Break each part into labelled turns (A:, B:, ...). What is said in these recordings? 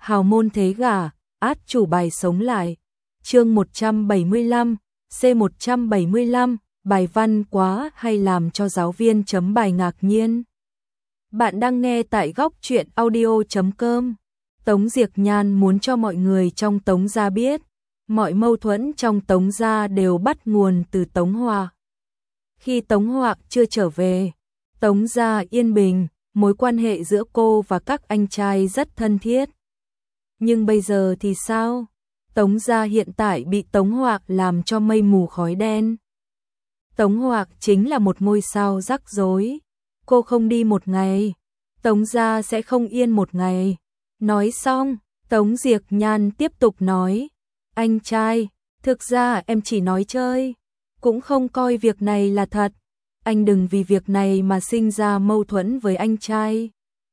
A: hào môn thế gả, át chủ bài sống lại. Chương 175, C175, bài văn quá hay làm cho giáo viên chấm bài ngạc nhiên. Bạn đang nghe tại góc truyện audio.com. Tống Diệc Nhan muốn cho mọi người trong Tống gia biết, mọi mâu thuẫn trong Tống gia đều bắt nguồn từ Tống Hòa. Khi Tống Hòa chưa trở về, Tống gia yên bình, mối quan hệ giữa cô và các anh trai rất thân thiết. Nhưng bây giờ thì sao? Tống gia hiện tại bị Tống Hòa làm cho mây mù khói đen. Tống Hòa chính là một ngôi sao rắc rối. Cô không đi một ngày, Tống gia sẽ không yên một ngày. Nói xong, Tống Diệc Nhan tiếp tục nói, anh trai, thực ra em chỉ nói chơi, cũng không coi việc này là thật. Anh đừng vì việc này mà sinh ra mâu thuẫn với anh trai.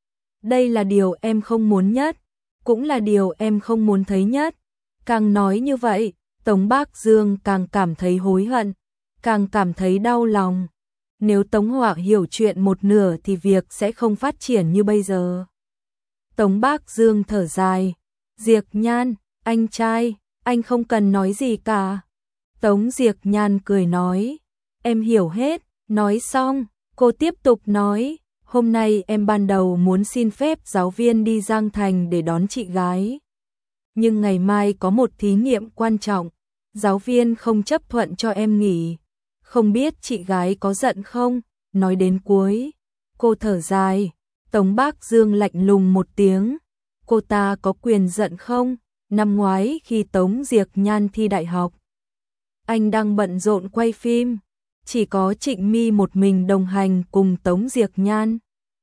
A: Đây là điều em không muốn nhất, cũng là điều em không muốn thấy nhất. Càng nói như vậy, Tống Bác Dương càng cảm thấy hối hận, càng cảm thấy đau lòng. Nếu Tống Hòa hiểu chuyện một nửa thì việc sẽ không phát triển như bây giờ. Tống Bác Dương thở dài, Diệc Nhan, anh trai, anh không cần nói gì cả. Tống Diệc Nhan cười nói, em hiểu hết. Nói xong, cô tiếp tục nói, hôm nay em ban đầu muốn xin phép giáo viên đi Giang Thành để đón chị gái. Nhưng ngày mai có một thí nghiệm quan trọng, giáo viên không chấp thuận cho em nghỉ. Không biết chị gái có giận không? Nói đến cuối, cô thở dài. Tống Bác Dương lạnh lùng một tiếng, cô ta có quyền giận không? Năm ngoái khi Tống Diệc Nhan thi đại học, anh đang bận rộn quay phim, chỉ có Trịnh My một mình đồng hành cùng Tống Diệc Nhan.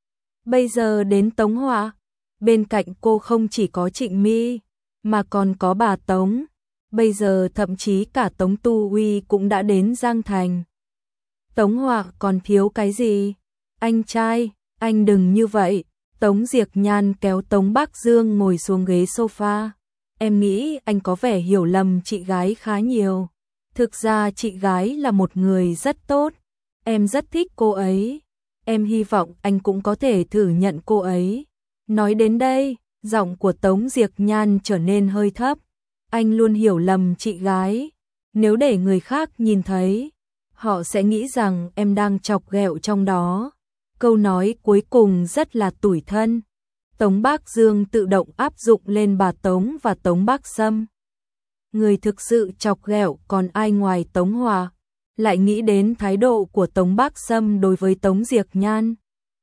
A: Bây giờ đến Tống Hòa, bên cạnh cô không chỉ có Trịnh My, mà còn có bà Tống. Bây giờ thậm chí cả Tống Tu Uy cũng đã đến Giang Thành. Tống Hòa còn thiếu cái gì? Anh trai, anh đừng như vậy. Tống Diệc Nhan kéo Tống Bác Dương ngồi xuống ghế sofa. Em nghĩ anh có vẻ hiểu lầm chị gái khá nhiều. Thực ra chị gái là một người rất tốt. Em rất thích cô ấy. Em hy vọng anh cũng có thể thử nhận cô ấy. Nói đến đây, giọng của Tống Diệc Nhan trở nên hơi thấp. Anh luôn hiểu lầm chị gái. Nếu để người khác nhìn thấy, họ sẽ nghĩ rằng em đang chọc ghẹo trong đó. Câu nói cuối cùng rất là tủi thân. Tống Bác Dương tự động áp dụng lên bà Tống và Tống Bác Sâm. Người thực sự chọc ghẹo còn ai ngoài Tống Hòa? Lại nghĩ đến thái độ của Tống Bác Sâm đối với Tống Diệc Nhan.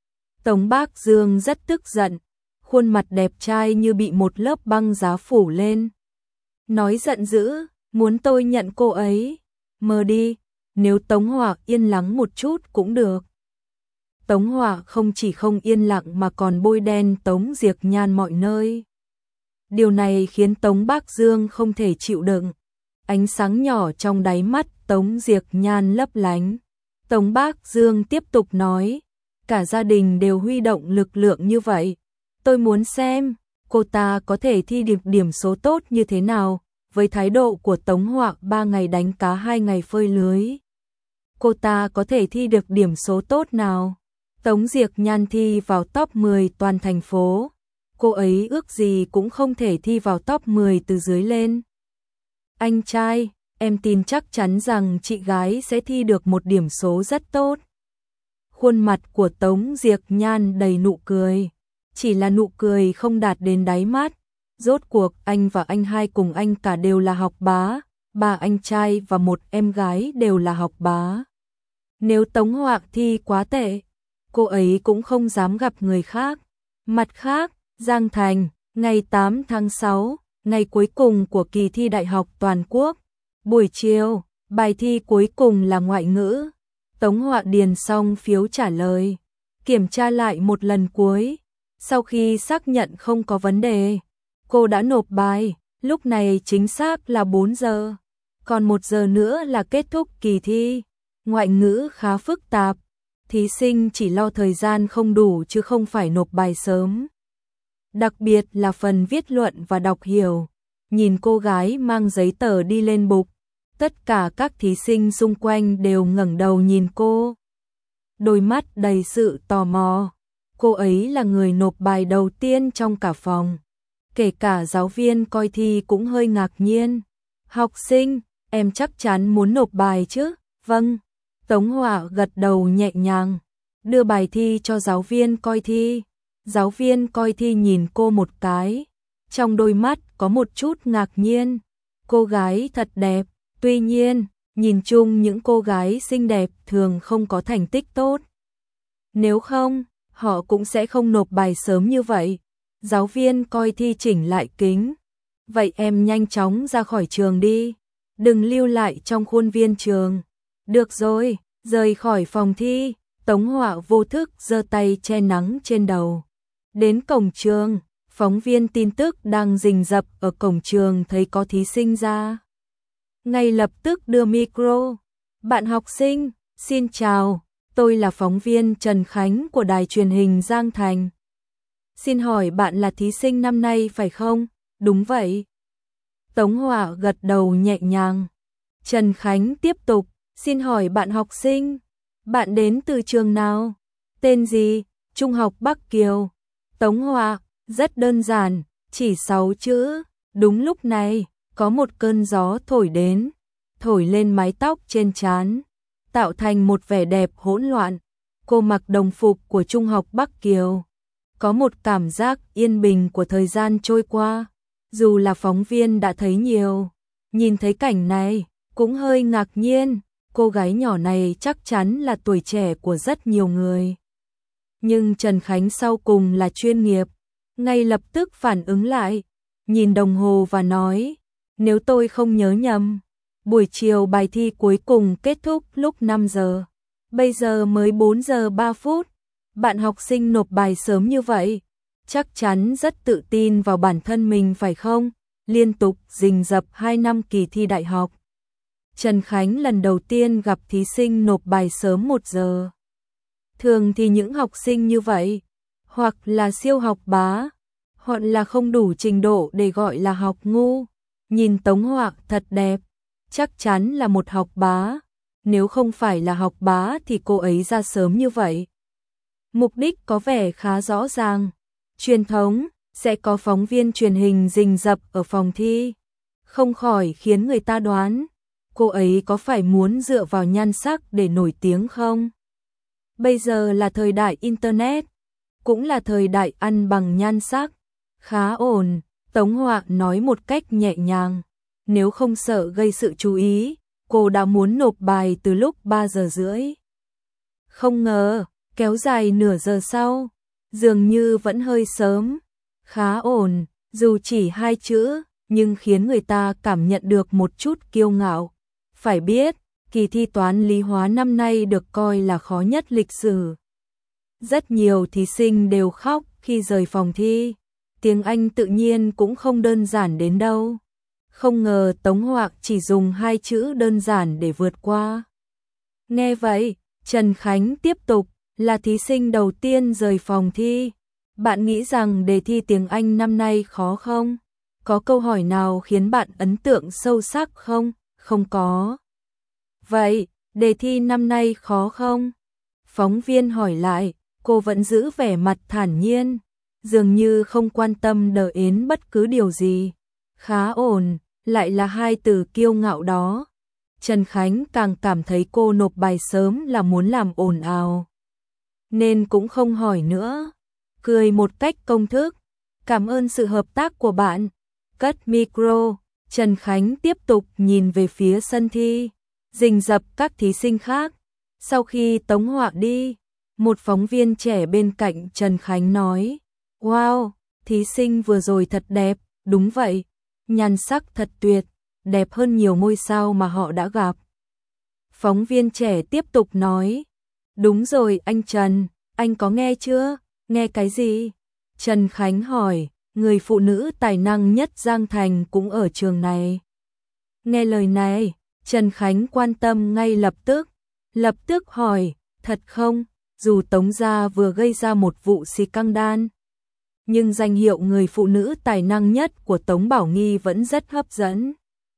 A: Tống Bác Dương rất tức giận, khuôn mặt đẹp trai như bị một lớp băng giá phủ lên. Nói giận dữ, muốn tôi nhận cô ấy? Mơ đi, nếu Tống Hòa yên lắng một chút cũng được. Tống Hòa không chỉ không yên lặng mà còn bôi đen Tống Diệc Nhan mọi nơi. Điều này khiến Tống Bác Dương không thể chịu đựng. Ánh sáng nhỏ trong đáy mắt Tống Diệc Nhan lấp lánh. Tống Bác Dương tiếp tục nói, cả gia đình đều huy động lực lượng như vậy. Tôi muốn xem cô ta có thể thi được điểm số tốt như thế nào. Với thái độ của Tống Hòa 3 ngày đánh cá 2 ngày phơi lưới, cô ta có thể thi được điểm số tốt nào? Tống Diệc Nhan thi vào top 10 toàn thành phố. Cô ấy ước gì cũng không thể thi vào top 10 từ dưới lên. Anh trai, em tin chắc chắn rằng chị gái sẽ thi được một điểm số rất tốt. Khuôn mặt của Tống Diệc Nhan đầy nụ cười. Chỉ là nụ cười không đạt đến đáy mắt. Rốt cuộc anh và anh hai cùng anh cả đều là học bá. Ba anh trai và một em gái đều là học bá. Nếu Tống Hòa thi quá tệ, cô ấy cũng không dám gặp người khác. Mặt khác, Giang Thành, ngày 8 tháng 6, ngày cuối cùng của kỳ thi đại học toàn quốc. Buổi chiều, bài thi cuối cùng là ngoại ngữ. Tống Hòa điền xong phiếu trả lời, kiểm tra lại một lần cuối. Sau khi xác nhận không có vấn đề, cô đã nộp bài. Lúc này chính xác là 4 giờ. Còn 1 giờ nữa là kết thúc kỳ thi. Ngoại ngữ khá phức tạp. Thí sinh chỉ lo thời gian không đủ chứ không phải nộp bài sớm. Đặc biệt là phần viết luận và đọc hiểu. Nhìn cô gái mang giấy tờ đi lên bục, tất cả các thí sinh xung quanh đều ngẩng đầu nhìn cô. Đôi mắt đầy sự tò mò. Cô ấy là người nộp bài đầu tiên trong cả phòng. kể cả giáo viên coi thi cũng hơi ngạc nhiên. Học sinh, em chắc chắn muốn nộp bài chứ? Vâng. Tống Họa gật đầu nhẹ nhàng, đưa bài thi cho giáo viên coi thi. Giáo viên coi thi nhìn cô một cái, trong đôi mắt có một chút ngạc nhiên. Cô gái thật đẹp, tuy nhiên, nhìn chung những cô gái xinh đẹp thường không có thành tích tốt. Nếu không, họ cũng sẽ không nộp bài sớm như vậy. Giáo viên coi thi chỉnh lại kính. Vậy em nhanh chóng ra khỏi trường đi, đừng lưu lại trong khuôn viên trường. Được rồi, rời khỏi phòng thi, Tống Họa vô thức giơ tay che nắng trên đầu. Đến cổng trường, phóng viên tin tức đang rình rập ở cổng trường thấy có thí sinh ra. Ngay lập tức đưa micro. Bạn học sinh, xin chào, tôi là phóng viên Trần Khánh của đài truyền hình Giang Thành. Xin hỏi bạn là thí sinh năm nay phải không? Đúng vậy. Tống Họa gật đầu nhẹ nhàng. Trần Khánh tiếp tục, xin hỏi bạn học sinh, bạn đến từ trường nào? Tên gì? Trung học Bắc Kiều. Tống Họa, rất đơn giản, chỉ 6 chữ. Đúng lúc này, có một cơn gió thổi đến, thổi lên mái tóc trên trán, tạo thành một vẻ đẹp hỗn loạn. Cô mặc đồng phục của Trung học Bắc Kiều, có một cảm giác yên bình của thời gian trôi qua. Dù là phóng viên đã thấy nhiều, nhìn thấy cảnh này, cũng hơi ngạc nhiên. Cô gái nhỏ này chắc chắn là tuổi trẻ của rất nhiều người. Nhưng Trần Khánh sau cùng là chuyên nghiệp, ngay lập tức phản ứng lại, nhìn đồng hồ và nói, nếu tôi không nhớ nhầm, buổi chiều bài thi cuối cùng kết thúc lúc 5 giờ. Bây giờ mới 4 giờ 3 phút. Bạn học sinh nộp bài sớm như vậy, chắc chắn rất tự tin vào bản thân mình phải không? Liên tục rình rập 2 năm kỳ thi đại học, Trần Khánh lần đầu tiên gặp thí sinh nộp bài sớm 1 giờ. Thường thì những học sinh như vậy, hoặc là siêu học bá, hoặc là không đủ trình độ để gọi là học ngu. Nhìn Tống Họa thật đẹp, chắc chắn là một học bá. Nếu không phải là học bá thì cô ấy ra sớm như vậy. Mục đích có vẻ khá rõ ràng. Truyền thống, sẽ có phóng viên truyền hình rình rập ở phòng thi. Không khỏi khiến người ta đoán, cô ấy có phải muốn dựa vào nhan sắc để nổi tiếng không? Bây giờ là thời đại Internet, cũng là thời đại ăn bằng nhan sắc. Khá ổn, Tống Họa nói một cách nhẹ nhàng. Nếu không sợ gây sự chú ý, cô đã muốn nộp bài từ lúc 3 giờ rưỡi. Không ngờ, kéo dài nửa giờ sau, dường như vẫn hơi sớm. Khá ổn, dù chỉ 2 chữ, nhưng khiến người ta cảm nhận được một chút kiêu ngạo. Phải biết, kỳ thi toán lý hóa năm nay được coi là khó nhất lịch sử. Rất nhiều thí sinh đều khóc khi rời phòng thi. Tiếng Anh tự nhiên cũng không đơn giản đến đâu. Không ngờ Tống Họa chỉ dùng 2 chữ đơn giản để vượt qua. Nghe vậy, Trần Khánh tiếp tục, là thí sinh đầu tiên rời phòng thi. Bạn nghĩ rằng đề thi tiếng Anh năm nay khó không? Có câu hỏi nào khiến bạn ấn tượng sâu sắc không? Không có. Vậy, đề thi năm nay khó không? Phóng viên hỏi lại, cô vẫn giữ vẻ mặt thản nhiên, dường như không quan tâm đến bất cứ điều gì. Khá ổn, lại là 2 từ kiêu ngạo đó. Trần Khánh càng cảm thấy cô nộp bài sớm là muốn làm ồn ào, nên cũng không hỏi nữa. Cười một cách công thức, cảm ơn sự hợp tác của bạn. Cất micro, Trần Khánh tiếp tục nhìn về phía sân thi, rình rập các thí sinh khác. Sau khi Tống Họa đi, một phóng viên trẻ bên cạnh Trần Khánh nói, wow, thí sinh vừa rồi thật đẹp. Đúng vậy, nhan sắc thật tuyệt, đẹp hơn nhiều ngôi sao mà họ đã gặp. Phóng viên trẻ tiếp tục nói, đúng rồi anh Trần, anh có nghe chưa? Nghe cái gì? Trần Khánh hỏi, người phụ nữ tài năng nhất Giang Thành cũng ở trường này. Nghe lời này, Trần Khánh quan tâm ngay lập tức hỏi, thật không? Dù Tống gia vừa gây ra một vụ scandal, nhưng danh hiệu người phụ nữ tài năng nhất của Tống Bảo Nghi vẫn rất hấp dẫn.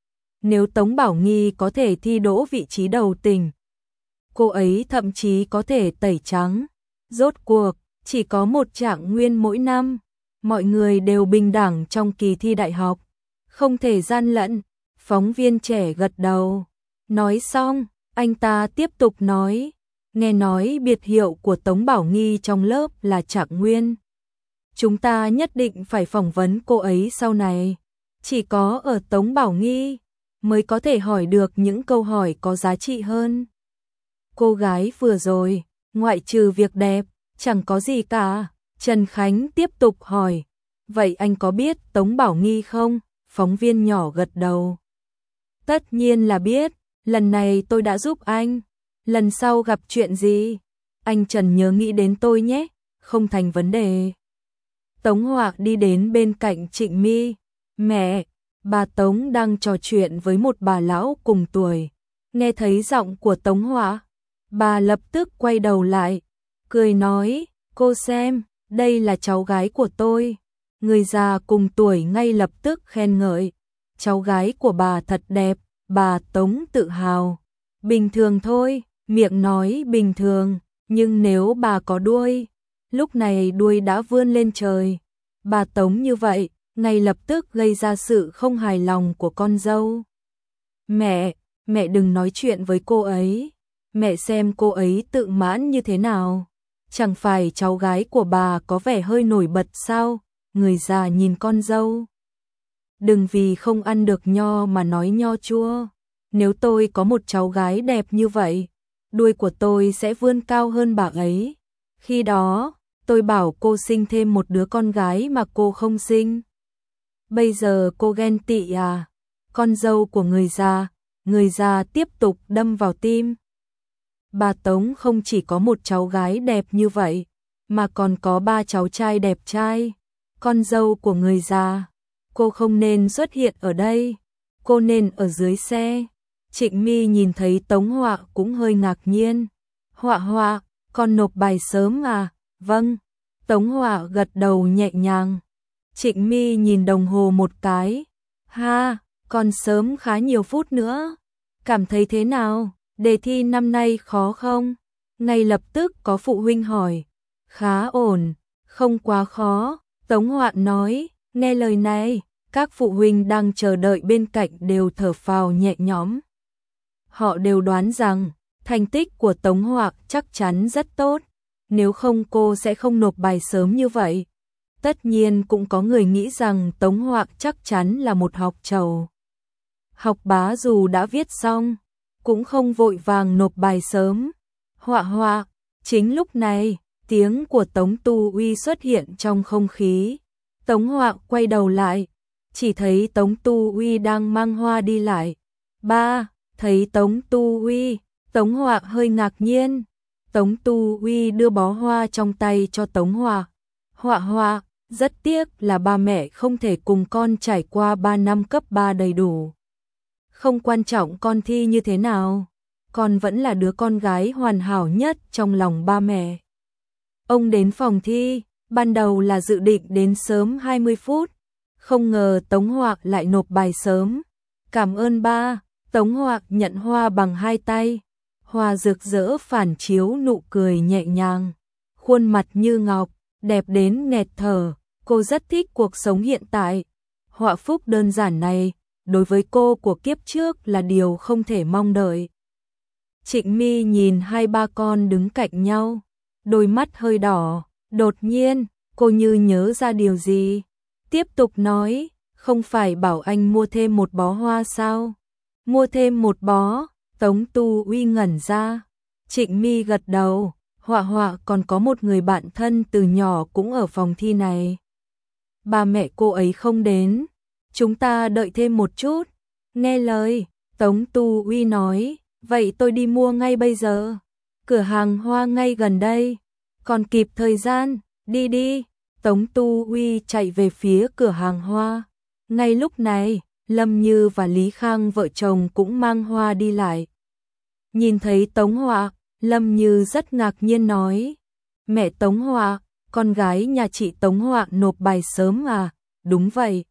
A: Nếu Tống Bảo Nghi có thể thi đỗ vị trí đầu tỉnh, cô ấy thậm chí có thể tẩy trắng. Rốt cuộc, chỉ có một trạng nguyên mỗi năm, mọi người đều bình đẳng trong kỳ thi đại học, không thể gian lận. Phóng viên trẻ gật đầu. Nói xong, anh ta tiếp tục nói, nghe nói biệt hiệu của Tống Bảo Nghi trong lớp là Trạng Nguyên. Chúng ta nhất định phải phỏng vấn cô ấy sau này. Chỉ có ở Tống Bảo Nghi mới có thể hỏi được những câu hỏi có giá trị hơn. Cô gái vừa rồi, ngoại trừ việc đẹp, chẳng có gì cả. Trần Khánh tiếp tục hỏi, vậy anh có biết Tống Bảo Nghi không? Phóng viên nhỏ gật đầu. Tất nhiên là biết, lần này tôi đã giúp anh. Lần sau gặp chuyện gì, anh Trần nhớ nghĩ đến tôi nhé, không thành vấn đề. Tống Họa đi đến bên cạnh Trịnh My. Mẹ, bà Tống đang trò chuyện với một bà lão cùng tuổi. Nghe thấy giọng của Tống Họa, bà lập tức quay đầu lại, cười nói, cô xem, đây là cháu gái của tôi. Người già cùng tuổi ngay lập tức khen ngợi, cháu gái của bà thật đẹp. Bà Tống tự hào. Bình thường thôi, miệng nói bình thường, nhưng nếu bà có đuôi, lúc này đuôi đã vươn lên trời. Bà Tống như vậy, ngay lập tức gây ra sự không hài lòng của con dâu. Mẹ đừng nói chuyện với cô ấy. Mẹ xem cô ấy tự mãn như thế nào. Chẳng phải cháu gái của bà có vẻ hơi nổi bật sao? Người già nhìn con dâu. Đừng vì không ăn được nho mà nói nho chua. Nếu tôi có một cháu gái đẹp như vậy, đuôi của tôi sẽ vươn cao hơn bà ấy. Khi đó, tôi bảo cô sinh thêm một đứa con gái mà cô không sinh. Bây giờ cô ghen tị à? Con dâu của người già tiếp tục đâm vào tim. Bà Tống không chỉ có một cháu gái đẹp như vậy, mà còn có 3 cháu trai đẹp trai. Con dâu của người già, cô không nên xuất hiện ở đây, cô nên ở dưới xe. Trịnh My nhìn thấy Tống Họa cũng hơi ngạc nhiên. Họa, con nộp bài sớm à? Vâng. Tống Họa gật đầu nhẹ nhàng. Trịnh My nhìn đồng hồ một cái. Ha, còn sớm khá nhiều phút nữa. Cảm thấy thế nào? Đề thi năm nay khó không? Ngay lập tức có phụ huynh hỏi. Khá ổn, không quá khó. Tống Họa nói, nghe lời này, các phụ huynh đang chờ đợi bên cạnh đều thở phào nhẹ nhõm. Họ đều đoán rằng thành tích của Tống Họa chắc chắn rất tốt, nếu không cô sẽ không nộp bài sớm như vậy. Tất nhiên cũng có người nghĩ rằng Tống Họa chắc chắn là một học trò. Học bá dù đã viết xong, cũng không vội vàng nộp bài sớm. Họa, chính lúc này, tiếng của Tống Tu Uy xuất hiện trong không khí. Tống Họa quay đầu lại, chỉ thấy Tống Tu Uy đang mang hoa đi lại. Ba, thấy Tống Tu Uy, Tống Họa hơi ngạc nhiên. Tống Tu Uy đưa bó hoa trong tay cho Tống Họa. Họa, rất tiếc là ba mẹ không thể cùng con trải qua 3 năm cấp 3 đầy đủ. Không quan trọng con thi như thế nào, con vẫn là đứa con gái hoàn hảo nhất trong lòng ba mẹ. Ông đến phòng thi, ban đầu là dự định đến sớm 20 phút, không ngờ Tống Họa lại nộp bài sớm. Cảm ơn ba. Tống Họa nhận hoa bằng 2 tay, hoa rực rỡ phản chiếu nụ cười nhẹ nhàng, khuôn mặt như ngọc, đẹp đến nghẹt thở. Cô rất thích cuộc sống hiện tại. Họa phúc đơn giản này, đối với cô của kiếp trước là điều không thể mong đợi. Trịnh My nhìn 2 ba con đứng cạnh nhau, đôi mắt hơi đỏ. Đột nhiên, cô như nhớ ra điều gì, tiếp tục nói, không phải bảo anh mua thêm một bó hoa sao? Mua thêm một bó. Tống Tu Uy ngẩn ra. Trịnh My gật đầu. Họa còn có một người bạn thân từ nhỏ cũng ở phòng thi này. Ba mẹ cô ấy không đến, chúng ta đợi thêm một chút. Nghe lời, Tống Tu Uy nói, vậy tôi đi mua ngay bây giờ. Cửa hàng hoa ngay gần đây, còn kịp thời gian, đi. Tống Tu Uy chạy về phía cửa hàng hoa. Ngay lúc này, Lâm Như và Lý Khang vợ chồng cũng mang hoa đi lại. Nhìn thấy Tống Họa, Lâm Như rất ngạc nhiên nói, mẹ Tống Họa, con gái nhà chị Tống Họa nộp bài sớm à? Đúng vậy.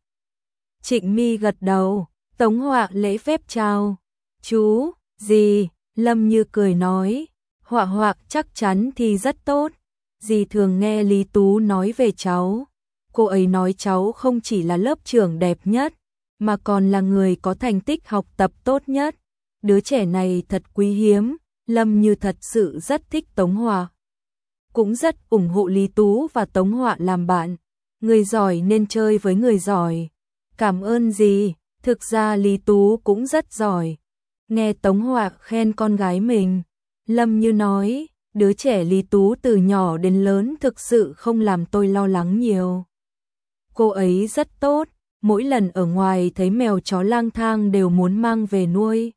A: Trịnh My gật đầu. Tống Họa lễ phép chào. Chú, dì. Lâm Như cười nói, Họa chắc chắn thì rất tốt. Dì thường nghe Lý Tú nói về cháu. Cô ấy nói cháu không chỉ là lớp trưởng đẹp nhất, mà còn là người có thành tích học tập tốt nhất. Đứa trẻ này thật quý hiếm, Lâm Như thật sự rất thích Tống Họa. Cũng rất ủng hộ Lý Tú và Tống Họa làm bạn. Người giỏi nên chơi với người giỏi. Cảm ơn gì, thực ra Lý Tú cũng rất giỏi. Nghe Tống Họa khen con gái mình, Lâm Như nói, đứa trẻ Lý Tú từ nhỏ đến lớn thực sự không làm tôi lo lắng nhiều. Cô ấy rất tốt, mỗi lần ở ngoài thấy mèo chó lang thang đều muốn mang về nuôi.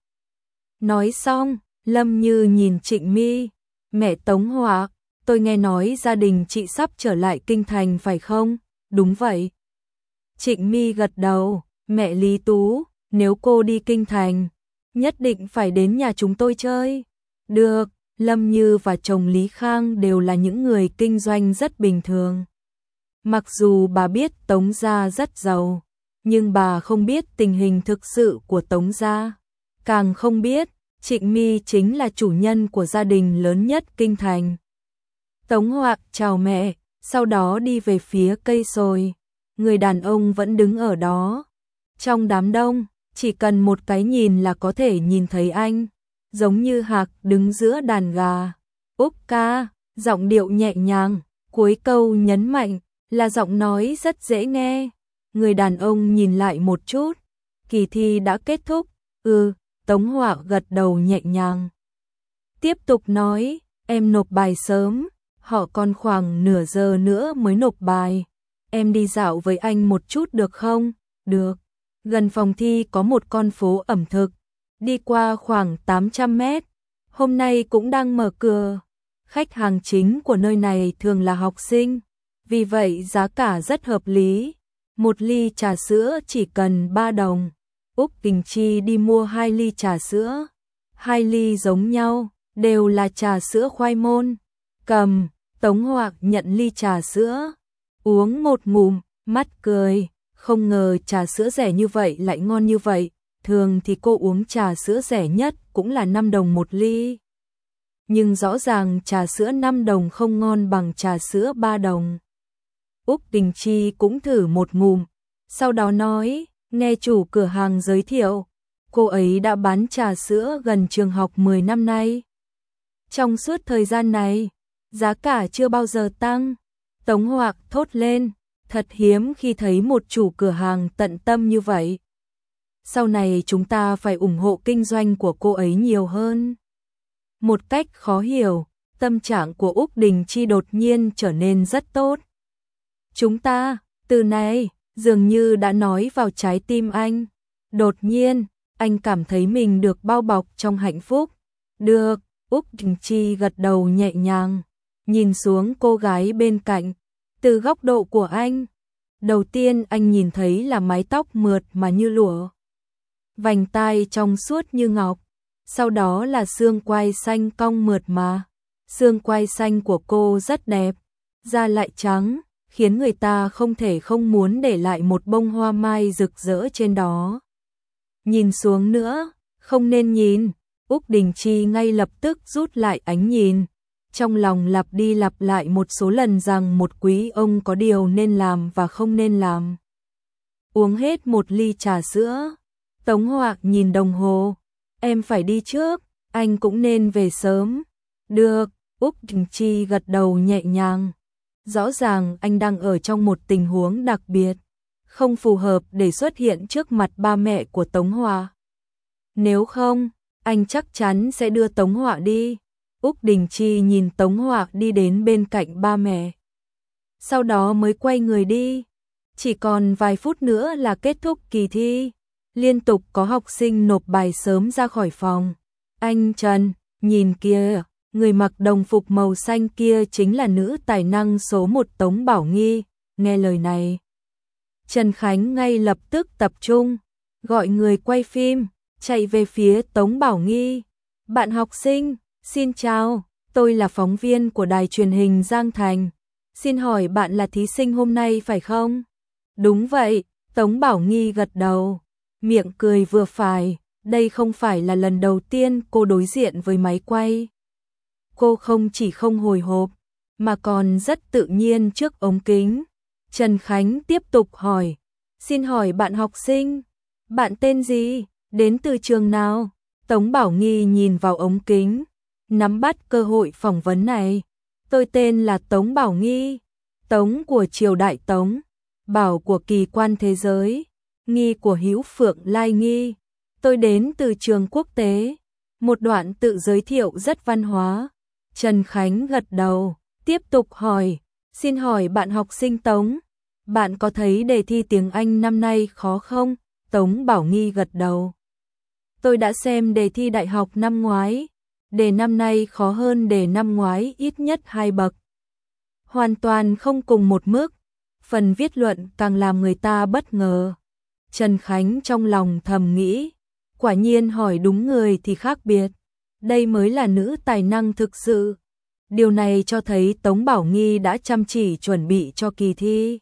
A: Nói xong, Lâm Như nhìn Trịnh My, mẹ Tống Họa, tôi nghe nói gia đình chị sắp trở lại kinh thành phải không? Đúng vậy. Trịnh My gật đầu, mẹ Lý Tú, nếu cô đi kinh thành, nhất định phải đến nhà chúng tôi chơi. Được, Lâm Như và chồng Lý Khang đều là những người kinh doanh rất bình thường. Mặc dù bà biết Tống gia rất giàu, nhưng bà không biết tình hình thực sự của Tống gia. Càng không biết, Trịnh My chính là chủ nhân của gia đình lớn nhất kinh thành. Tống Họa chào mẹ, sau đó đi về phía cây sồi. Người đàn ông vẫn đứng ở đó. Trong đám đông, chỉ cần một cái nhìn là có thể nhìn thấy anh. Giống như hạc đứng giữa đàn gà. Úc ca, giọng điệu nhẹ nhàng, cuối câu nhấn mạnh, là giọng nói rất dễ nghe. Người đàn ông nhìn lại một chút. Kỳ thi đã kết thúc. Tống Họa gật đầu nhẹ nhàng. Tiếp tục nói, em nộp bài sớm, họ còn khoảng nửa giờ nữa mới nộp bài. Em đi dạo với anh một chút được không? Được. Gần phòng thi có một con phố ẩm thực, đi qua khoảng 800 mét. Hôm nay cũng đang mở cửa. Khách hàng chính của nơi này thường là học sinh, vì vậy giá cả rất hợp lý. Một ly trà sữa chỉ cần 3 đồng. Úc Kình Chi đi mua 2 ly trà sữa. 2 ly giống nhau, đều là trà sữa khoai môn. Cầm, Tống Họa nhận ly trà sữa, uống một ngụm, mắt cười, không ngờ trà sữa rẻ như vậy lại ngon như vậy. Thường thì cô uống trà sữa rẻ nhất cũng là 5 đồng một ly. Nhưng rõ ràng trà sữa 5 đồng không ngon bằng trà sữa 3 đồng. Úc Kình Chi cũng thử một ngụm, sau đó nói, nghe chủ cửa hàng giới thiệu, cô ấy đã bán trà sữa gần trường học 10 năm nay. Trong suốt thời gian này, giá cả chưa bao giờ tăng. Tống Họa thốt lên, thật hiếm khi thấy một chủ cửa hàng tận tâm như vậy. Sau này chúng ta phải ủng hộ kinh doanh của cô ấy nhiều hơn. Một cách khó hiểu, tâm trạng của Úc Đình Chi đột nhiên trở nên rất tốt. Chúng ta, từ này, dường như đã nói vào trái tim anh. Đột nhiên, anh cảm thấy mình được bao bọc trong hạnh phúc. Được, Úc Đình Chi gật đầu nhẹ nhàng, nhìn xuống cô gái bên cạnh. Từ góc độ của anh, đầu tiên anh nhìn thấy là mái tóc mượt mà như lụa, vành tai trong suốt như ngọc, sau đó là xương quai xanh cong mượt mà. Xương quai xanh của cô rất đẹp, da lại trắng, khiến người ta không thể không muốn để lại một bông hoa mai rực rỡ trên đó. Nhìn xuống nữa, không nên nhìn. Úc Đình Chi ngay lập tức rút lại ánh nhìn, trong lòng lặp đi lặp lại một số lần rằng một quý ông có điều nên làm và không nên làm. Uống hết một ly trà sữa, Tống Họa nhìn đồng hồ, em phải đi trước, anh cũng nên về sớm. Được, Úc Đình Chi gật đầu nhẹ nhàng. Rõ ràng anh đang ở trong một tình huống đặc biệt, không phù hợp để xuất hiện trước mặt ba mẹ của Tống Họa. Nếu không, anh chắc chắn sẽ đưa Tống Họa đi. Úc Đình Chi nhìn Tống Họa đi đến bên cạnh ba mẹ, sau đó mới quay người đi. Chỉ còn vài phút nữa là kết thúc kỳ thi. Liên tục có học sinh nộp bài sớm ra khỏi phòng. Anh Trần, nhìn kia, người mặc đồng phục màu xanh kia chính là nữ tài năng số 1 Tống Bảo Nghi. Nghe lời này, Trần Khánh ngay lập tức tập trung, gọi người quay phim, chạy về phía Tống Bảo Nghi. Bạn học sinh, xin chào, tôi là phóng viên của đài truyền hình Giang Thành. Xin hỏi bạn là thí sinh hôm nay phải không? Đúng vậy, Tống Bảo Nghi gật đầu, miệng cười vừa phải. Đây không phải là lần đầu tiên cô đối diện với máy quay. Cô không chỉ không hồi hộp, mà còn rất tự nhiên trước ống kính. Trần Khánh tiếp tục hỏi, xin hỏi bạn học sinh, bạn tên gì, đến từ trường nào? Tống Bảo Nghi nhìn vào ống kính, nắm bắt cơ hội phỏng vấn này. Tôi tên là Tống Bảo Nghi, Tống của triều đại Tống, Bảo của kỳ quan thế giới, Nghi của Hữu Phượng Lai Nghi. Tôi đến từ trường quốc tế. Một đoạn tự giới thiệu rất văn hóa. Trần Khánh gật đầu, tiếp tục hỏi, xin hỏi bạn học sinh Tống, bạn có thấy đề thi tiếng Anh năm nay khó không? Tống Bảo Nghi gật đầu. Tôi đã xem đề thi đại học năm ngoái, đề năm nay khó hơn đề năm ngoái ít nhất 2 bậc. Hoàn toàn không cùng một mức, phần viết luận càng làm người ta bất ngờ. Trần Khánh trong lòng thầm nghĩ, quả nhiên hỏi đúng người thì khác biệt, đây mới là nữ tài năng thực sự. Điều này cho thấy Tống Bảo Nghi đã chăm chỉ chuẩn bị cho kỳ thi.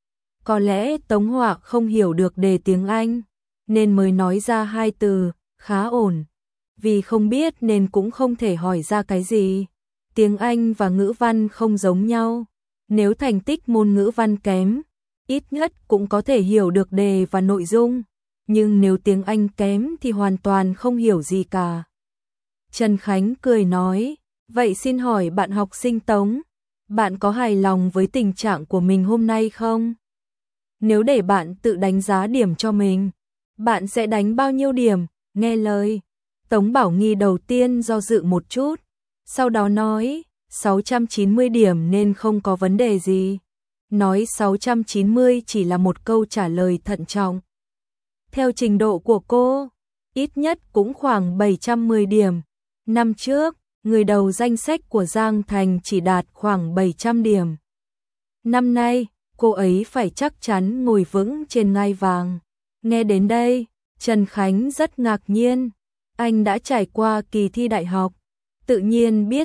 A: Có lẽ Tống Họa không hiểu được đề tiếng Anh, nên mới nói ra 2 từ, khá ổn. Vì không biết nên cũng không thể hỏi ra cái gì. Tiếng Anh và ngữ văn không giống nhau. Nếu thành tích môn ngữ văn kém, ít nhất cũng có thể hiểu được đề và nội dung. Nhưng nếu tiếng Anh kém thì hoàn toàn không hiểu gì cả. Trần Khánh cười nói, vậy xin hỏi bạn học sinh Tống, bạn có hài lòng với tình trạng của mình hôm nay không? Nếu để bạn tự đánh giá điểm cho mình, bạn sẽ đánh bao nhiêu điểm? Nghe lời, Tống Bảo Nghi đầu tiên do dự một chút, sau đó nói, 690 điểm nên không có vấn đề gì. Nói 690 chỉ là một câu trả lời thận trọng. Theo trình độ của cô, ít nhất cũng khoảng 710 điểm. Năm trước, người đầu danh sách của Giang Thành chỉ đạt khoảng 700 điểm. Năm nay, cô ấy phải chắc chắn ngồi vững trên ngai vàng. Nghe đến đây, Trần Khánh rất ngạc nhiên. Anh đã trải qua kỳ thi đại học, tự nhiên biết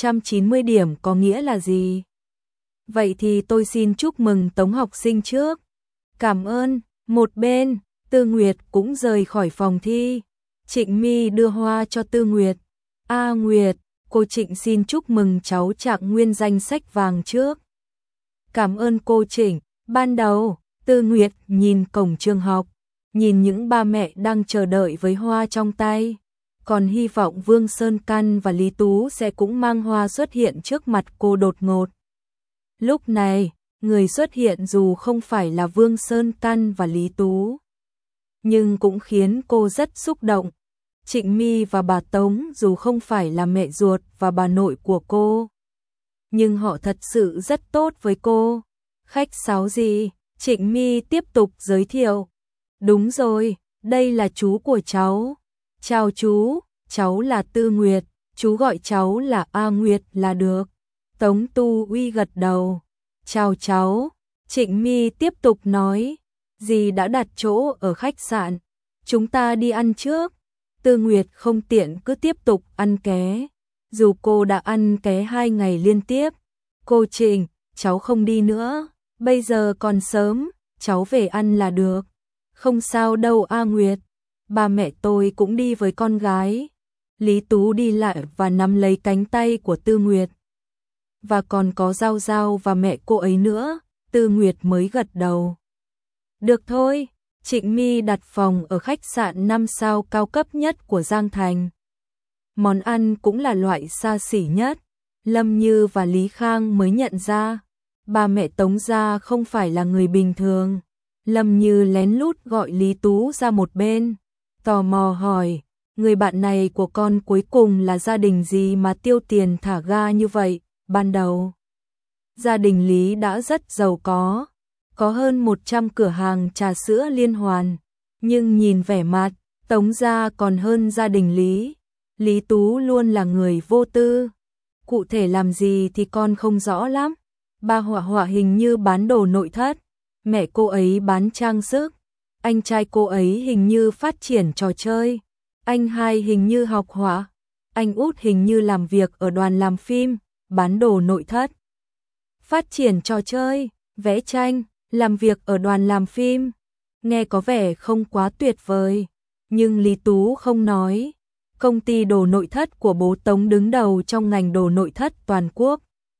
A: 690 điểm có nghĩa là gì. Vậy thì tôi xin chúc mừng Tống học sinh trước. Cảm ơn. Một bên, Tư Nguyệt cũng rời khỏi phòng thi. Trịnh My đưa hoa cho Tư Nguyệt. A Nguyệt, cô Trịnh xin chúc mừng cháu Trạng nguyên danh sách vàng trước. Cảm ơn cô Trịnh. Ban đầu, Tư Nguyệt nhìn cổng trường học, nhìn những ba mẹ đang chờ đợi với hoa trong tay. Còn hy vọng Vương Sơn Căn và Lý Tú sẽ cũng mang hoa xuất hiện trước mặt cô đột ngột. Lúc này, người xuất hiện dù không phải là Vương Sơn Căn và Lý Tú, nhưng cũng khiến cô rất xúc động. Trịnh My và bà Tống dù không phải là mẹ ruột và bà nội của cô, nhưng họ thật sự rất tốt với cô. Khách sáo gì? Trịnh My tiếp tục giới thiệu. Đúng rồi, đây là chú của cháu. Chào chú, cháu là Tư Nguyệt, chú gọi cháu là A Nguyệt là được. Tống Tu Uy gật đầu. Chào cháu. Trịnh My tiếp tục nói, dì đã đặt chỗ ở khách sạn, chúng ta đi ăn trước. Tư Nguyệt không tiện cứ tiếp tục ăn ké, dù cô đã ăn ké 2 ngày liên tiếp. Cô Trịnh, cháu không đi nữa, bây giờ còn sớm, cháu về ăn là được. Không sao đâu A Nguyệt, ba mẹ tôi cũng đi với con gái. Lý Tú đi lại và nắm lấy cánh tay của Tư Nguyệt. Và còn có Giao Giao và mẹ cô ấy nữa. Tư Nguyệt mới gật đầu. Được thôi. Trịnh My đặt phòng ở khách sạn 5 sao cao cấp nhất của Giang Thành. Món ăn cũng là loại xa xỉ nhất. Lâm Như và Lý Khang mới nhận ra, ba mẹ Tống gia không phải là người bình thường. Lâm Như lén lút gọi Lý Tú ra một bên, tò mò hỏi, người bạn này của con cuối cùng là gia đình gì mà tiêu tiền thả ga như vậy? Ban đầu, gia đình Lý đã rất giàu có hơn 100 cửa hàng trà sữa liên hoàn, nhưng nhìn vẻ mặt, Tống gia còn hơn gia đình Lý. Lý Tú luôn là người vô tư. Cụ thể làm gì thì con không rõ lắm. Ba Họa Họa hình như bán đồ nội thất, mẹ cô ấy bán trang sức, anh trai cô ấy hình như phát triển trò chơi, anh hai hình như học họa, anh út hình như làm việc ở đoàn làm phim, bán đồ nội thất, phát triển trò chơi, vẽ tranh, làm việc ở đoàn làm phim. Nghe có vẻ không quá tuyệt vời, nhưng Lý Tú không nói. Công ty đồ nội thất của bố Tống đứng đầu trong ngành đồ nội thất toàn quốc.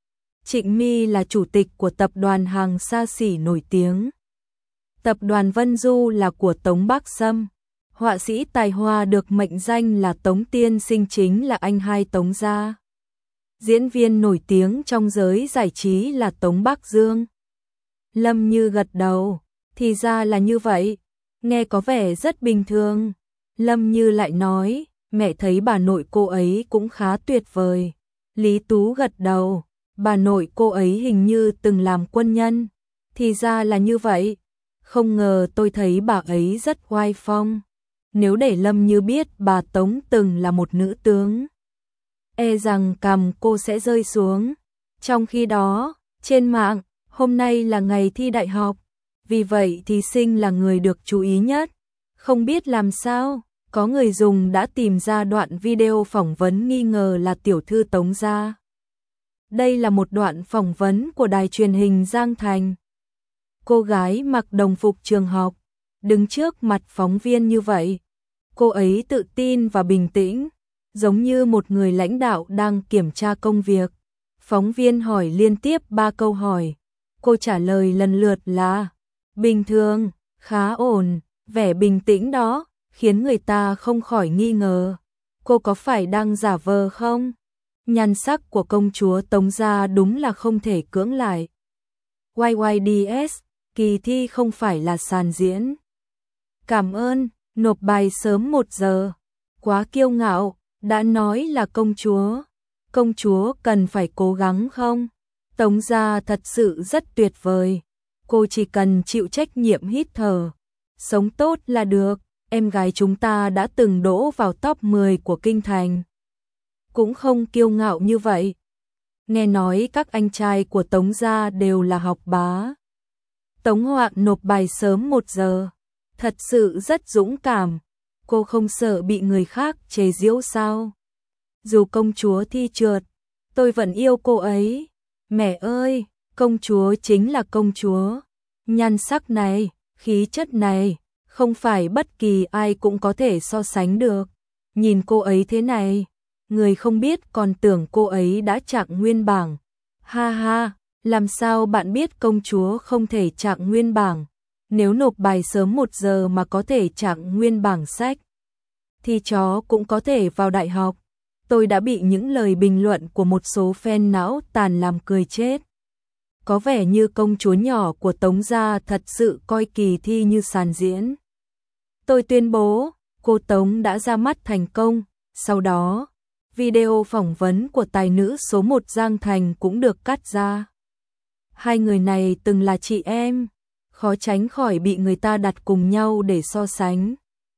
A: Trịnh My là chủ tịch của tập đoàn hàng xa xỉ nổi tiếng. Tập đoàn Vân Du là của Tống Bắc Sâm. Họa sĩ tài hoa được mệnh danh là Tống Tiên Sinh chính là anh hai Tống gia. Diễn viên nổi tiếng trong giới giải trí là Tống Bắc Dương. Lâm Như gật đầu, thì ra là như vậy, nghe có vẻ rất bình thường. Lâm Như lại nói, mẹ thấy bà nội cô ấy cũng khá tuyệt vời. Lý Tú gật đầu, bà nội cô ấy hình như từng làm quân nhân. Thì ra là như vậy, không ngờ tôi thấy bà ấy rất oai phong. Nếu để Lâm Như biết bà Tống từng là một nữ tướng, e rằng cằm cô sẽ rơi xuống. Trong khi đó, trên mạng, hôm nay là ngày thi đại học, vì vậy thí sinh là người được chú ý nhất. Không biết làm sao, có người dùng đã tìm ra đoạn video phỏng vấn nghi ngờ là tiểu thư Tống gia. Đây là một đoạn phỏng vấn của đài truyền hình Giang Thành. Cô gái mặc đồng phục trường học, đứng trước mặt phóng viên như vậy. Cô ấy tự tin và bình tĩnh, giống như một người lãnh đạo đang kiểm tra công việc. Phóng viên hỏi liên tiếp 3 câu hỏi. Cô trả lời lần lượt là bình thường, khá ổn, vẻ bình tĩnh đó, khiến người ta không khỏi nghi ngờ. Cô có phải đang giả vờ không? Nhan sắc của công chúa Tống gia đúng là không thể cưỡng lại. YYDS, kỳ thi không phải là sàn diễn. Cảm ơn, nộp bài sớm 1 giờ. Quá kiêu ngạo, đã nói là công chúa. Công chúa cần phải cố gắng không? Tống gia thật sự rất tuyệt vời. Cô chỉ cần chịu trách nhiệm hít thở, sống tốt là được. Em gái chúng ta đã từng đỗ vào top 10 của kinh thành. Cũng không kiêu ngạo như vậy. Nghe nói các anh trai của Tống gia đều là học bá. Tống Hoạn nộp bài sớm 1 giờ. Thật sự rất dũng cảm. Cô không sợ bị người khác chế giễu sao? Dù công chúa thi trượt, tôi vẫn yêu cô ấy. Mẹ ơi, công chúa chính là công chúa. Nhan sắc này, khí chất này, không phải bất kỳ ai cũng có thể so sánh được. Nhìn cô ấy thế này, người không biết còn tưởng cô ấy đã chạng nguyên bảng. Ha ha, làm sao bạn biết công chúa không thể chạng nguyên bảng? Nếu nộp bài sớm 1 giờ mà có thể chạng nguyên bảng sách, thì chó cũng có thể vào đại học. Tôi đã bị những lời bình luận của một số fan não tàn làm cười chết. Có vẻ như công chúa nhỏ của Tống gia thật sự coi kỳ thi như sàn diễn. Tôi tuyên bố, cô Tống đã ra mắt thành công. Sau đó, video phỏng vấn của tài nữ số 1 Giang Thành cũng được cắt ra. Hai người này từng là chị em, khó tránh khỏi bị người ta đặt cùng nhau để so sánh.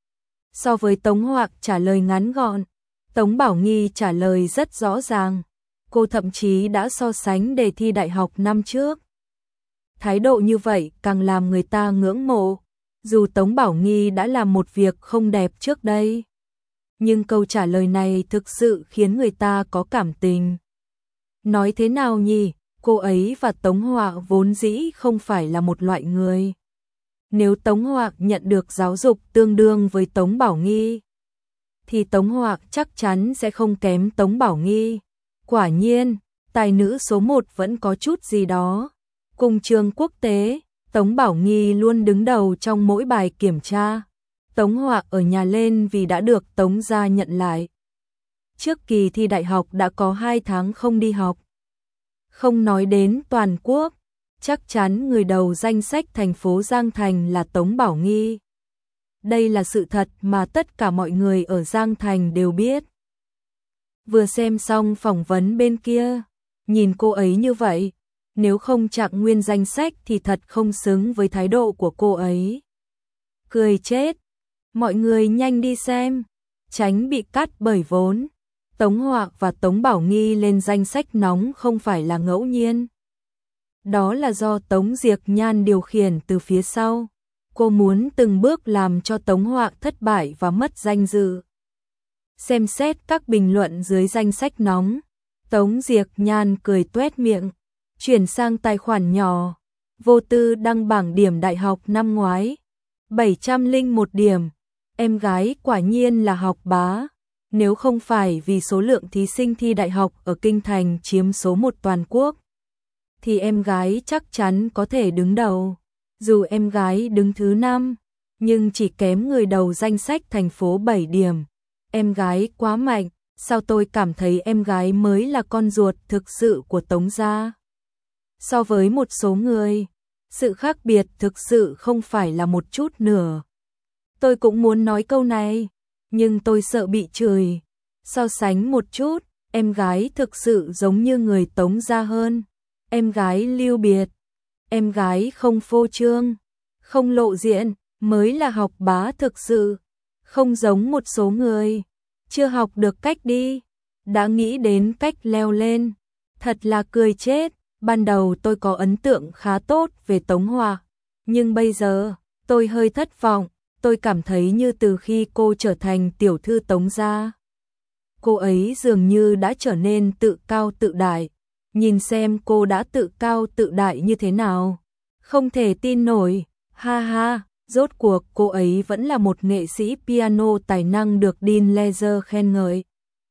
A: So với Tống Hoạc trả lời ngắn gọn, Tống Bảo Nghi trả lời rất rõ ràng. Cô thậm chí đã so sánh đề thi đại học năm trước. Thái độ như vậy càng làm người ta ngưỡng mộ. Dù Tống Bảo Nghi đã làm một việc không đẹp trước đây, nhưng câu trả lời này thực sự khiến người ta có cảm tình. Nói thế nào nhỉ? Cô ấy và Tống Hoạc vốn dĩ không phải là một loại người. Nếu Tống Hoạc nhận được giáo dục tương đương với Tống Bảo Nghi, thì Tống Hoạc chắc chắn sẽ không kém Tống Bảo Nghi. Quả nhiên, tài nữ số 1 vẫn có chút gì đó. Cùng trường quốc tế, Tống Bảo Nghi luôn đứng đầu trong mỗi bài kiểm tra. Tống Hoạc ở nhà lên vì đã được Tống gia nhận lại. Trước kỳ thi đại học đã có 2 tháng không đi học. Không nói đến toàn quốc, chắc chắn người đầu danh sách thành phố Giang Thành là Tống Bảo Nghi. Đây là sự thật mà tất cả mọi người ở Giang Thành đều biết. Vừa xem xong phỏng vấn bên kia, nhìn cô ấy như vậy, nếu không chạng nguyên danh sách thì thật không xứng với thái độ của cô ấy. Cười chết, mọi người nhanh đi xem, tránh bị cắt bởi vốn. Tống Hoạc và Tống Bảo Nghi lên danh sách nóng không phải là ngẫu nhiên. Đó là do Tống Diệc Nhan điều khiển từ phía sau. Cô muốn từng bước làm cho Tống Hoạc thất bại và mất danh dự. Xem xét các bình luận dưới danh sách nóng, Tống Diệc Nhan cười tuét miệng, chuyển sang tài khoản nhỏ. Vô tư đăng bảng điểm đại học năm ngoái, 701 điểm. Em gái quả nhiên là học bá. Nếu không phải vì số lượng thí sinh thi đại học ở Kinh Thành chiếm số 1 toàn quốc, thì em gái chắc chắn có thể đứng đầu. Dù em gái đứng thứ 5, nhưng chỉ kém người đầu danh sách thành phố 7 điểm. Em gái quá mạnh, sao tôi cảm thấy em gái mới là con ruột thực sự của Tống gia. So với một số người, sự khác biệt thực sự không phải là một chút nửa. Tôi cũng muốn nói câu này, nhưng tôi sợ bị chửi. So sánh một chút, em gái thực sự giống như người Tống gia hơn. Em gái lưu biệt, em gái không phô trương, không lộ diện, mới là học bá thực sự. Không giống một số người, chưa học được cách đi, đã nghĩ đến cách leo lên. Thật là cười chết, ban đầu tôi có ấn tượng khá tốt về Tống Hòa, nhưng bây giờ, tôi hơi thất vọng. Tôi cảm thấy như từ khi cô trở thành tiểu thư Tống gia, cô ấy dường như đã trở nên tự cao tự đại. Nhìn xem cô đã tự cao tự đại như thế nào. Không thể tin nổi, ha ha, rốt cuộc cô ấy vẫn là một nghệ sĩ piano tài năng được Dean Lazer khen ngợi.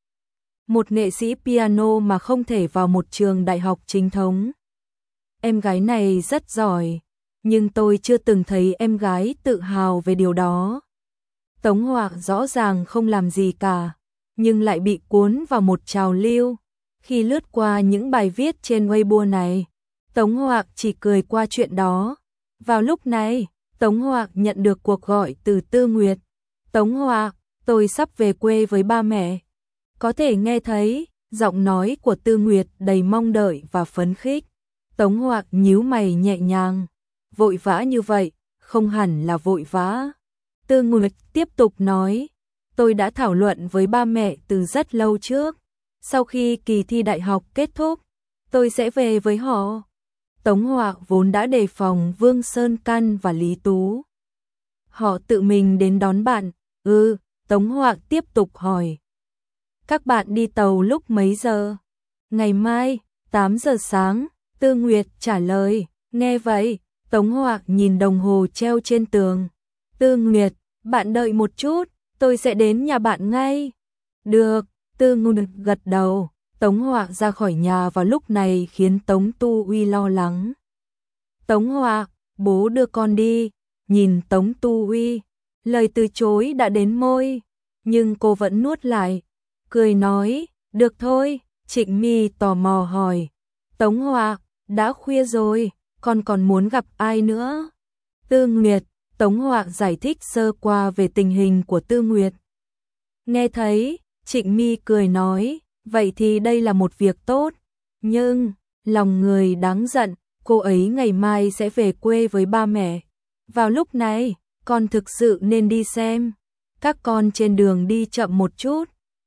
A: Một nghệ sĩ piano mà không thể vào một trường đại học chính thống. Em gái này rất giỏi, nhưng tôi chưa từng thấy em gái tự hào về điều đó. Tống Hòa rõ ràng không làm gì cả, nhưng lại bị cuốn vào một trào lưu. Khi lướt qua những bài viết trên Weibo này, Tống Hòa chỉ cười qua chuyện đó. Vào lúc này, Tống Hòa nhận được cuộc gọi từ Tư Nguyệt. Tống Hòa, tôi sắp về quê với ba mẹ. Có thể nghe thấy, giọng nói của Tư Nguyệt đầy mong đợi và phấn khích. Tống Hòa nhíu mày nhẹ nhàng. Vội vã như vậy, không hẳn là vội vã. Tư Nguyệt tiếp tục nói, tôi đã thảo luận với ba mẹ từ rất lâu trước. Sau khi kỳ thi đại học kết thúc, tôi sẽ về với họ. Tống Hòa vốn đã đề phòng Vương Sơn Căn và Lý Tú. Họ tự mình đến đón bạn. Tống Hòa tiếp tục hỏi. Các bạn đi tàu lúc mấy giờ? Ngày mai, 8 giờ sáng, Tư Nguyệt trả lời. Nghe vậy, Tống Hòa nhìn đồng hồ treo trên tường. Tư Nguyệt, bạn đợi một chút, tôi sẽ đến nhà bạn ngay. Được, Tư Nguyệt gật đầu. Tống Hòa ra khỏi nhà vào lúc này khiến Tống Tu Uy lo lắng. Tống Hòa, bố đưa con đi. Nhìn Tống Tu Uy, lời từ chối đã đến môi, nhưng cô vẫn nuốt lại, cười nói, được thôi. Trịnh My tò mò hỏi, Tống Hòa, đã khuya rồi, con còn muốn gặp ai nữa? Tư Nguyệt, Tống Hòa giải thích sơ qua về tình hình của Tư Nguyệt. Nghe thấy, Trịnh My cười nói, vậy thì đây là một việc tốt, nhưng, lòng người đáng giận, cô ấy ngày mai sẽ về quê với ba mẹ. Vào lúc này, con thực sự nên đi xem. Các con trên đường đi chậm một chút.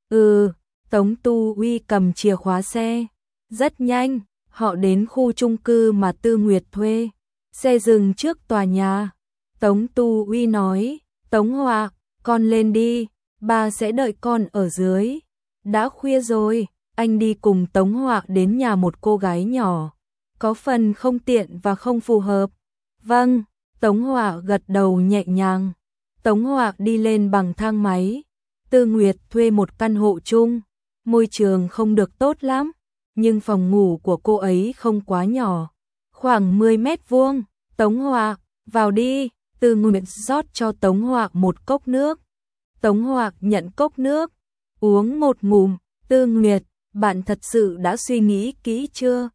A: Tống Tu Uy cầm chìa khóa xe. Rất nhanh, họ đến khu chung cư mà Tư Nguyệt thuê. Xe dừng trước tòa nhà. Tống Tu Uy nói, Tống Hòa, con lên đi, ba sẽ đợi con ở dưới. Đã khuya rồi, anh đi cùng Tống Hòa đến nhà một cô gái nhỏ. Có phần không tiện và không phù hợp. Vâng, Tống Hòa gật đầu nhẹ nhàng. Tống Hòa đi lên bằng thang máy. Tư Nguyệt thuê một căn hộ chung. Môi trường không được tốt lắm, nhưng phòng ngủ của cô ấy không quá nhỏ. Khoảng 10 mét vuông. Tống Hòa, vào đi. Tư Nguyệt rót cho Tống Hòa một cốc nước. Tống Hòa nhận cốc nước, uống một ngụm. Tư Nguyệt, bạn thật sự đã suy nghĩ kỹ chưa?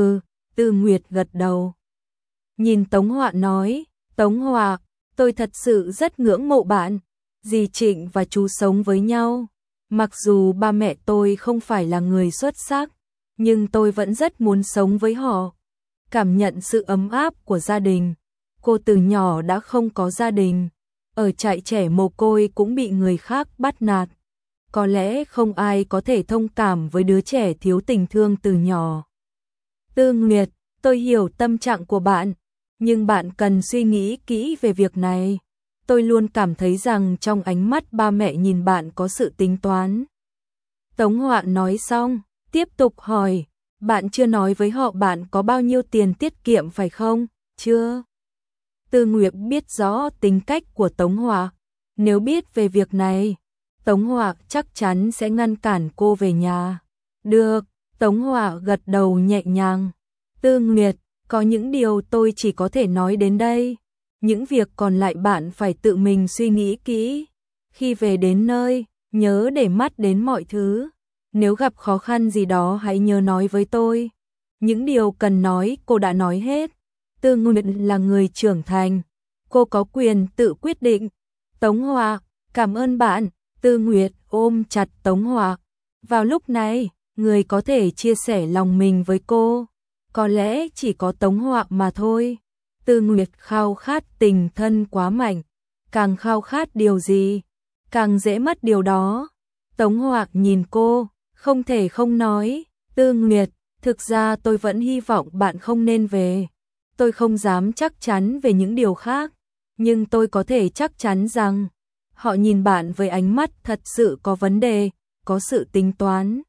A: Tư Nguyệt gật đầu. Nhìn Tống Hòa nói, Tống Hòa, tôi thật sự rất ngưỡng mộ bạn. Dì Trịnh và chú sống với nhau. Mặc dù ba mẹ tôi không phải là người xuất sắc, nhưng tôi vẫn rất muốn sống với họ. Cảm nhận sự ấm áp của gia đình. Cô từ nhỏ đã không có gia đình. Ở trại trẻ mồ côi cũng bị người khác bắt nạt. Có lẽ không ai có thể thông cảm với đứa trẻ thiếu tình thương từ nhỏ. Tư Nguyệt, tôi hiểu tâm trạng của bạn, nhưng bạn cần suy nghĩ kỹ về việc này. Tôi luôn cảm thấy rằng trong ánh mắt ba mẹ nhìn bạn có sự tính toán. Tống Hòa nói xong, tiếp tục hỏi, bạn chưa nói với họ bạn có bao nhiêu tiền tiết kiệm phải không? Chưa. Tư Nguyệt biết rõ tính cách của Tống Hòa. Nếu biết về việc này, Tống Hòa chắc chắn sẽ ngăn cản cô về nhà. Được, Tống Hòa gật đầu nhẹ nhàng. Tư Nguyệt, có những điều tôi chỉ có thể nói đến đây. Những việc còn lại bạn phải tự mình suy nghĩ kỹ. Khi về đến nơi, nhớ để mắt đến mọi thứ. Nếu gặp khó khăn gì đó hãy nhớ nói với tôi. Những điều cần nói cô đã nói hết. Tư Nguyệt là người trưởng thành. Cô có quyền tự quyết định. Tống Hòa, cảm ơn bạn. Tư Nguyệt ôm chặt Tống Hòa. Vào lúc này, người có thể chia sẻ lòng mình với cô. Có lẽ chỉ có Tống Hòa mà thôi. Tư Nguyệt khao khát tình thân quá mạnh. Càng khao khát điều gì, càng dễ mất điều đó. Tống Hòa nhìn cô, không thể không nói. Tư Nguyệt, thực ra tôi vẫn hy vọng bạn không nên về. Tôi không dám chắc chắn về những điều khác, nhưng tôi có thể chắc chắn rằng họ nhìn bạn với ánh mắt thật sự có vấn đề, có sự tính toán,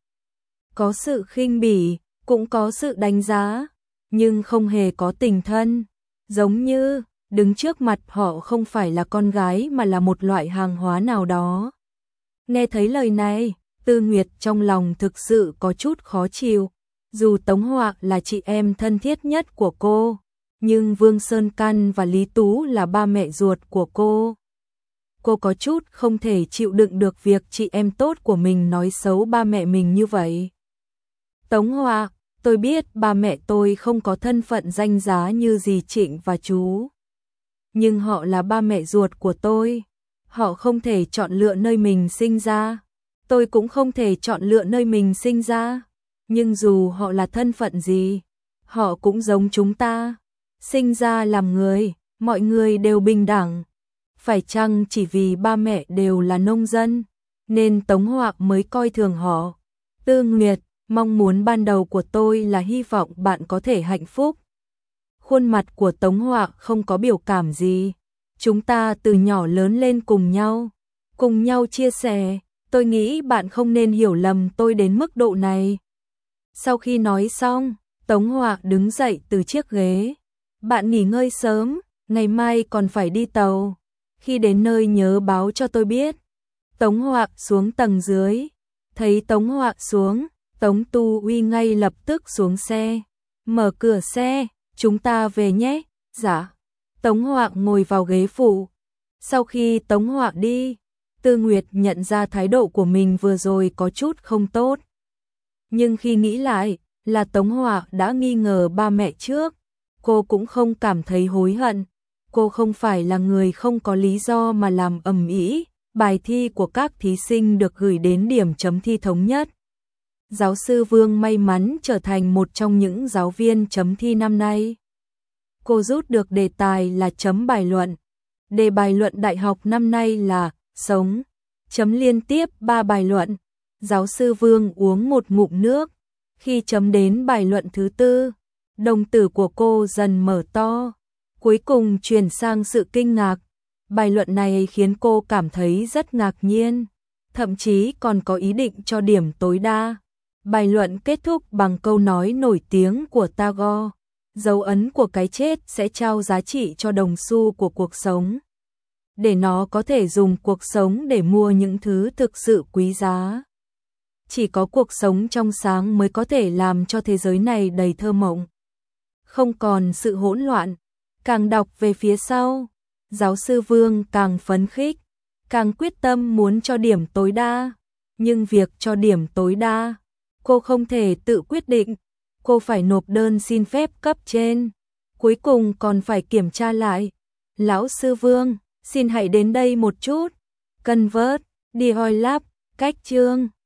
A: có sự khinh bỉ, cũng có sự đánh giá, nhưng không hề có tình thân. Giống như đứng trước mặt họ không phải là con gái mà là một loại hàng hóa nào đó. Nghe thấy lời này, Tư Nguyệt trong lòng thực sự có chút khó chịu. Dù Tống Hòa là chị em thân thiết nhất của cô, nhưng Vương Sơn Căn và Lý Tú là ba mẹ ruột của cô. Cô có chút không thể chịu đựng được việc chị em tốt của mình nói xấu ba mẹ mình như vậy. Tống Hòa, tôi biết ba mẹ tôi không có thân phận danh giá như dì Trịnh và chú. Nhưng họ là ba mẹ ruột của tôi. Họ không thể chọn lựa nơi mình sinh ra. Tôi cũng không thể chọn lựa nơi mình sinh ra. Nhưng dù họ là thân phận gì, họ cũng giống chúng ta. Sinh ra làm người, mọi người đều bình đẳng. Phải chăng chỉ vì ba mẹ đều là nông dân, nên Tống Hòa mới coi thường họ? Tư Nguyệt, mong muốn ban đầu của tôi là hy vọng bạn có thể hạnh phúc. Khuôn mặt của Tống Hòa không có biểu cảm gì. Chúng ta từ nhỏ lớn lên cùng nhau chia sẻ. Tôi nghĩ bạn không nên hiểu lầm tôi đến mức độ này. Sau khi nói xong, Tống Hòa đứng dậy từ chiếc ghế. Bạn nghỉ ngơi sớm, ngày mai còn phải đi tàu. Khi đến nơi nhớ báo cho tôi biết. Tống Hòa xuống tầng dưới. Thấy Tống Hòa xuống, Tống Tu Uy ngay lập tức xuống xe. Mở cửa xe, chúng ta về nhé. Dạ. Tống Hòa ngồi vào ghế phụ. Sau khi Tống Hòa đi, Tư Nguyệt nhận ra thái độ của mình vừa rồi có chút không tốt. Nhưng khi nghĩ lại, là Tống Hòa đã nghi ngờ ba mẹ trước. Cô cũng không cảm thấy hối hận. Cô không phải là người không có lý do mà làm ầm ĩ. Bài thi của các thí sinh được gửi đến điểm chấm thi thống nhất. Giáo sư Vương may mắn trở thành một trong những giáo viên chấm thi năm nay. Cô rút được đề tài là chấm bài luận. Đề bài luận đại học năm nay là sống. Chấm liên tiếp 3 bài luận. Giáo sư Vương uống một ngụm nước. Khi chấm đến bài luận thứ 4, đồng tử của cô dần mở to. Cuối cùng chuyển sang sự kinh ngạc. Bài luận này khiến cô cảm thấy rất ngạc nhiên. Thậm chí còn có ý định cho điểm tối đa. Bài luận kết thúc bằng câu nói nổi tiếng của Tagore. Dấu ấn của cái chết sẽ trao giá trị cho đồng xu của cuộc sống. Để nó có thể dùng cuộc sống để mua những thứ thực sự quý giá. Chỉ có cuộc sống trong sáng mới có thể làm cho thế giới này đầy thơ mộng. Không còn sự hỗn loạn. Càng đọc về phía sau, giáo sư Vương càng phấn khích, càng quyết tâm muốn cho điểm tối đa. Nhưng việc cho điểm tối đa, cô không thể tự quyết định. Cô phải nộp đơn xin phép cấp trên. Cuối cùng còn phải kiểm tra lại. Lão sư Vương, xin hãy đến đây một chút. Convert, đi hoi lắp, cách chương.